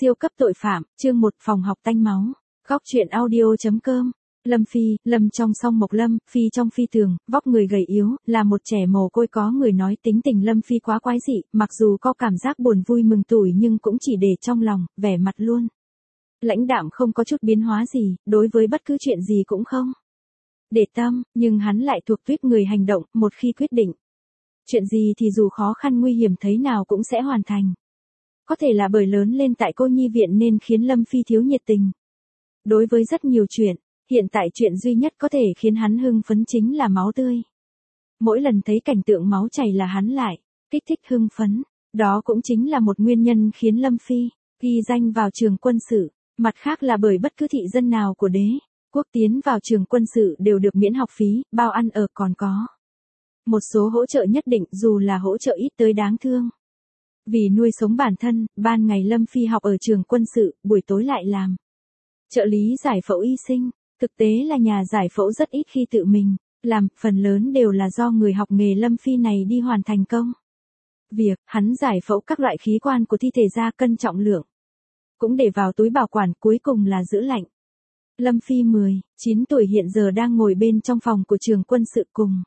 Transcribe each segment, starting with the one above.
Siêu cấp tội phạm, chương 1 phòng học tanh máu. Góc truyện audio.com. Lâm Phi, Lâm trong song Mộc Lâm, Phi trong Phi Tường, vóc người gầy yếu, là một trẻ mồ côi có người nói tính tình Lâm Phi quá quái dị, mặc dù có cảm giác buồn vui mừng tủi nhưng cũng chỉ để trong lòng, vẻ mặt luôn lãnh đạm không có chút biến hóa gì, đối với bất cứ chuyện gì cũng không để tâm, nhưng hắn lại thuộc tuýp người hành động, một khi quyết định chuyện gì thì dù khó khăn nguy hiểm thế nào cũng sẽ hoàn thành. Có thể là bởi lớn lên tại cô nhi viện nên khiến Lâm Phi thiếu nhiệt tình đối với rất nhiều chuyện, hiện tại chuyện duy nhất có thể khiến hắn hưng phấn chính là máu tươi. Mỗi lần thấy cảnh tượng máu chảy là hắn lại kích thích hưng phấn, đó cũng chính là một nguyên nhân khiến Lâm Phi ghi danh vào trường quân sự, mặt khác là bởi bất cứ thị dân nào của đế quốc tiến vào trường quân sự đều được miễn học phí, bao ăn ở, còn có một số hỗ trợ nhất định dù là hỗ trợ ít tới đáng thương. Vì nuôi sống bản thân, ban ngày Lâm Phi học ở trường quân sự, buổi tối lại làm trợ lý giải phẫu y sinh. Thực tế là nhà giải phẫu rất ít khi tự mình làm, phần lớn đều là do người học nghề Lâm Phi này đi hoàn thành công việc. Hắn giải phẫu các loại khí quan của thi thể ra cân trọng lượng, cũng để vào túi bảo quản, cuối cùng là giữ lạnh. Lâm Phi 19 tuổi hiện giờ đang ngồi bên trong phòng của trường quân sự cùng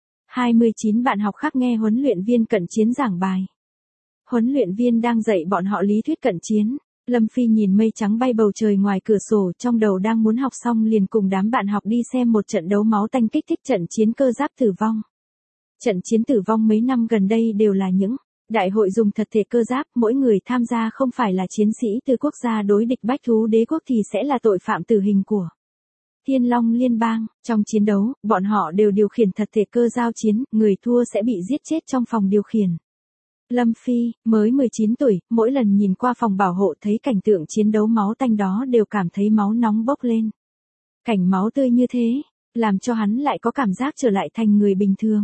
29 bạn học khác nghe huấn luyện viên cận chiến giảng bài. Huấn luyện viên đang dạy bọn họ lý thuyết cận chiến. Lâm Phi nhìn mây trắng bay bầu trời ngoài cửa sổ, trong đầu đang muốn học xong liền cùng đám bạn học đi xem một trận đấu máu tanh kích thích trận chiến cơ giáp tử vong. Trận chiến tử vong mấy năm gần đây đều là những đại hội dùng thật thể cơ giáp, mỗi người tham gia không phải là chiến sĩ từ quốc gia đối địch bách thú đế quốc thì sẽ là tội phạm tử hình của Thiên Long Liên bang. Trong chiến đấu, bọn họ đều điều khiển thật thể cơ giao chiến, người thua sẽ bị giết chết trong phòng điều khiển. Lâm Phi, mới 19 tuổi, mỗi lần nhìn qua phòng bảo hộ thấy cảnh tượng chiến đấu máu tanh đó đều cảm thấy máu nóng bốc lên. Cảnh máu tươi như thế, làm cho hắn lại có cảm giác trở lại thành người bình thường.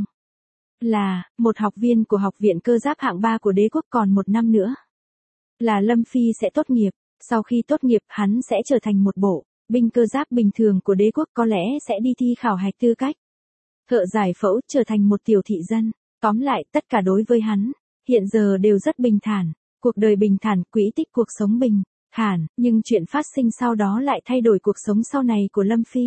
Là một học viên của học viện cơ giáp hạng 3 của đế quốc, còn một năm nữa là Lâm Phi sẽ tốt nghiệp. Sau khi tốt nghiệp hắn sẽ trở thành một bộ binh cơ giáp bình thường của đế quốc, có lẽ sẽ đi thi khảo hạch tư cách thợ giải phẫu, trở thành một tiểu thị dân. Tóm lại, tất cả đối với hắn hiện giờ đều rất bình thản, cuộc đời bình thản, quỹ tích cuộc sống bình thản, nhưng chuyện phát sinh sau đó lại thay đổi cuộc sống sau này của Lâm Phi.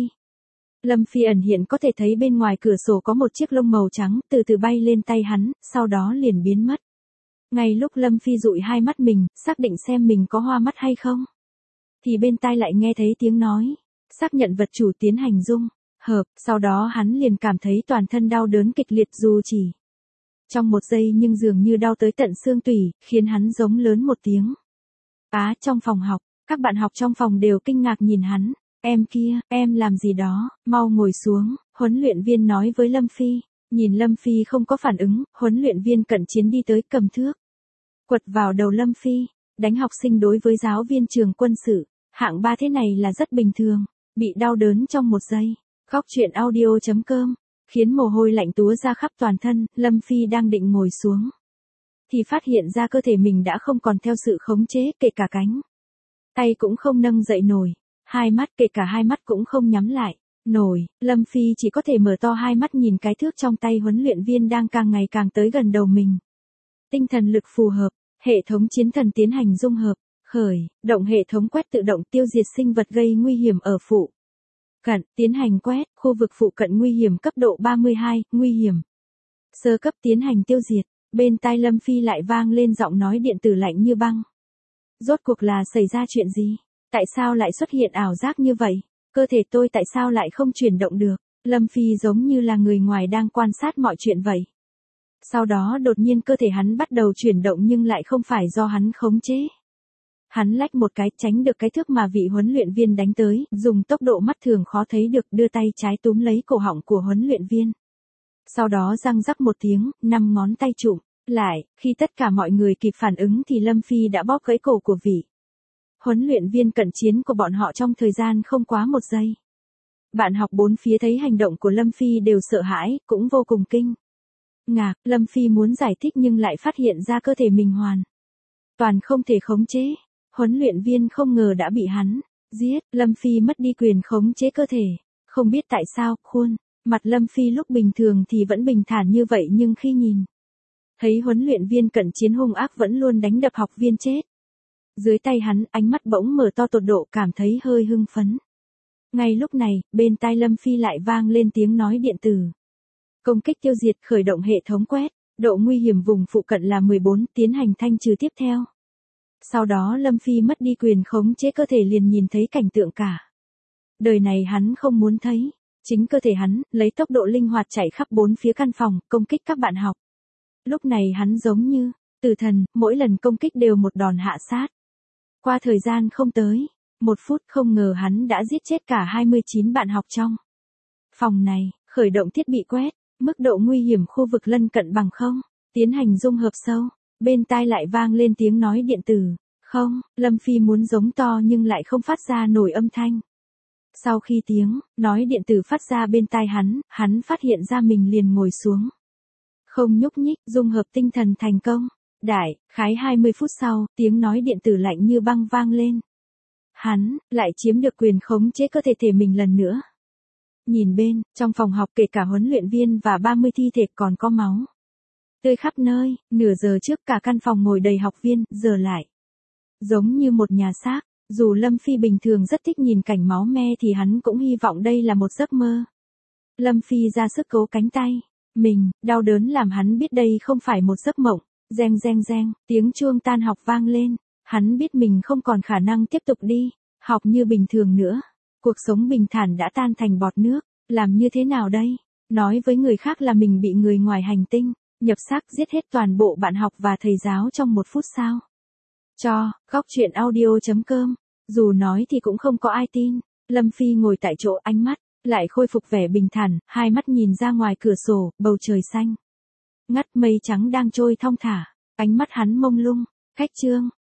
Lâm Phi ẩn hiện có thể thấy bên ngoài cửa sổ có một chiếc lông màu trắng từ từ bay lên tay hắn, sau đó liền biến mất. Ngay lúc Lâm Phi dụi hai mắt mình, xác định xem mình có hoa mắt hay không, thì bên tai lại nghe thấy tiếng nói, xác nhận vật chủ tiến hành dung hợp, sau đó hắn liền cảm thấy toàn thân đau đớn kịch liệt dù chỉ trong một giây nhưng dường như đau tới tận xương tủy, khiến hắn giống lớn một tiếng. Trong phòng học, các bạn học trong phòng đều kinh ngạc nhìn hắn. Em kia, em làm gì đó, mau ngồi xuống, huấn luyện viên nói với Lâm Phi. Nhìn Lâm Phi không có phản ứng, huấn luyện viên cận chiến đi tới cầm thước quật vào đầu Lâm Phi. Đánh học sinh đối với giáo viên trường quân sự hạng 3 thế này là rất bình thường, bị đau đớn trong một giây. Góc truyện audio.com. Khiến mồ hôi lạnh túa ra khắp toàn thân, Lâm Phi đang định ngồi xuống thì phát hiện ra cơ thể mình đã không còn theo sự khống chế, kể cả cánh tay cũng không nâng dậy nổi, hai mắt, kể cả hai mắt cũng không nhắm lại nổi. Lâm Phi chỉ có thể mở to hai mắt nhìn cái thước trong tay huấn luyện viên đang càng ngày càng tới gần đầu mình. Tinh thần lực phù hợp, hệ thống chiến thần tiến hành dung hợp, khởi động hệ thống quét tự động tiêu diệt sinh vật gây nguy hiểm ở phụ cận, tiến hành quét, khu vực phụ cận nguy hiểm cấp độ 32, nguy hiểm sơ cấp tiến hành tiêu diệt. Bên tai Lâm Phi lại vang lên giọng nói điện tử lạnh như băng. Rốt cuộc là xảy ra chuyện gì? Tại sao lại xuất hiện ảo giác như vậy? Cơ thể tôi tại sao lại không chuyển động được? Lâm Phi giống như là người ngoài đang quan sát mọi chuyện vậy. Sau đó đột nhiên cơ thể hắn bắt đầu chuyển động nhưng lại không phải do hắn khống chế. Hắn lách một cái, tránh được cái thước mà vị huấn luyện viên đánh tới, dùng tốc độ mắt thường khó thấy được, đưa tay trái túm lấy cổ họng của huấn luyện viên. Sau đó răng rắc một tiếng, 5 ngón tay chụm lại, khi tất cả mọi người kịp phản ứng thì Lâm Phi đã bóp gãy cổ của vị huấn luyện viên cận chiến của bọn họ trong thời gian không quá một giây. Bạn học bốn phía thấy hành động của Lâm Phi đều sợ hãi, cũng vô cùng kinh ngạc. Lâm Phi muốn giải thích nhưng lại phát hiện ra cơ thể mình hoàn toàn không thể khống chế. Huấn luyện viên không ngờ đã bị hắn giết. Lâm Phi mất đi quyền khống chế cơ thể. Không biết tại sao, khuôn mặt Lâm Phi lúc bình thường thì vẫn bình thản như vậy, nhưng khi nhìn thấy huấn luyện viên cận chiến hung ác vẫn luôn đánh đập học viên chết Dưới tay hắn, ánh mắt bỗng mở to tột độ cảm thấy hơi hưng phấn. Ngay lúc này, bên tai Lâm Phi lại vang lên tiếng nói điện tử. Công kích tiêu diệt khởi động hệ thống quét, độ nguy hiểm vùng phụ cận là 14, tiến hành thanh trừ tiếp theo. Sau đó Lâm Phi mất đi quyền khống chế cơ thể liền nhìn thấy cảnh tượng cả. Đời này hắn không muốn thấy, chính cơ thể hắn, lấy tốc độ linh hoạt chạy khắp bốn phía căn phòng, công kích các bạn học. Lúc này hắn giống như tử thần, mỗi lần công kích đều một đòn hạ sát. Qua thời gian không tới 1 phút, không ngờ hắn đã giết chết cả 29 bạn học trong phòng này, khởi động thiết bị quét, mức độ nguy hiểm khu vực lân cận bằng 0, tiến hành dung hợp sâu, bên tai lại vang lên tiếng nói điện tử. Không, Lâm Phi muốn giống to nhưng lại không phát ra nổi âm thanh. Sau khi tiếng nói điện tử phát ra bên tai hắn phát hiện ra mình liền ngồi xuống. Không nhúc nhích, dung hợp tinh thần thành công. Đại khái 20 phút sau, tiếng nói điện tử lạnh như băng vang lên. Hắn lại chiếm được quyền khống chế cơ thể mình lần nữa. Nhìn bên, trong phòng học kể cả huấn luyện viên và 30 thi thể còn có máu tươi khắp nơi, nửa giờ trước cả căn phòng ngồi đầy học viên, giờ lại giống như một nhà xác. Dù Lâm Phi bình thường rất thích nhìn cảnh máu me thì hắn cũng hy vọng đây là một giấc mơ. Lâm Phi ra sức cố cánh tay mình, đau đớn làm hắn biết đây không phải một giấc mộng. Reng reng reng, tiếng chuông tan học vang lên. Hắn biết mình không còn khả năng tiếp tục đi học như bình thường nữa. Cuộc sống bình thản đã tan thành bọt nước. Làm như thế nào đây? Nói với người khác là mình bị người ngoài hành tinh nhập xác giết hết toàn bộ bạn học và thầy giáo trong 1 phút sao? Cho, góc chuyện audio.com. Dù nói thì cũng không có ai tin. Lâm Phi ngồi tại chỗ, ánh mắt lại khôi phục vẻ bình thản, hai mắt nhìn ra ngoài cửa sổ, bầu trời xanh ngắt, mây trắng đang trôi thong thả. Ánh mắt hắn mông lung. Cách chương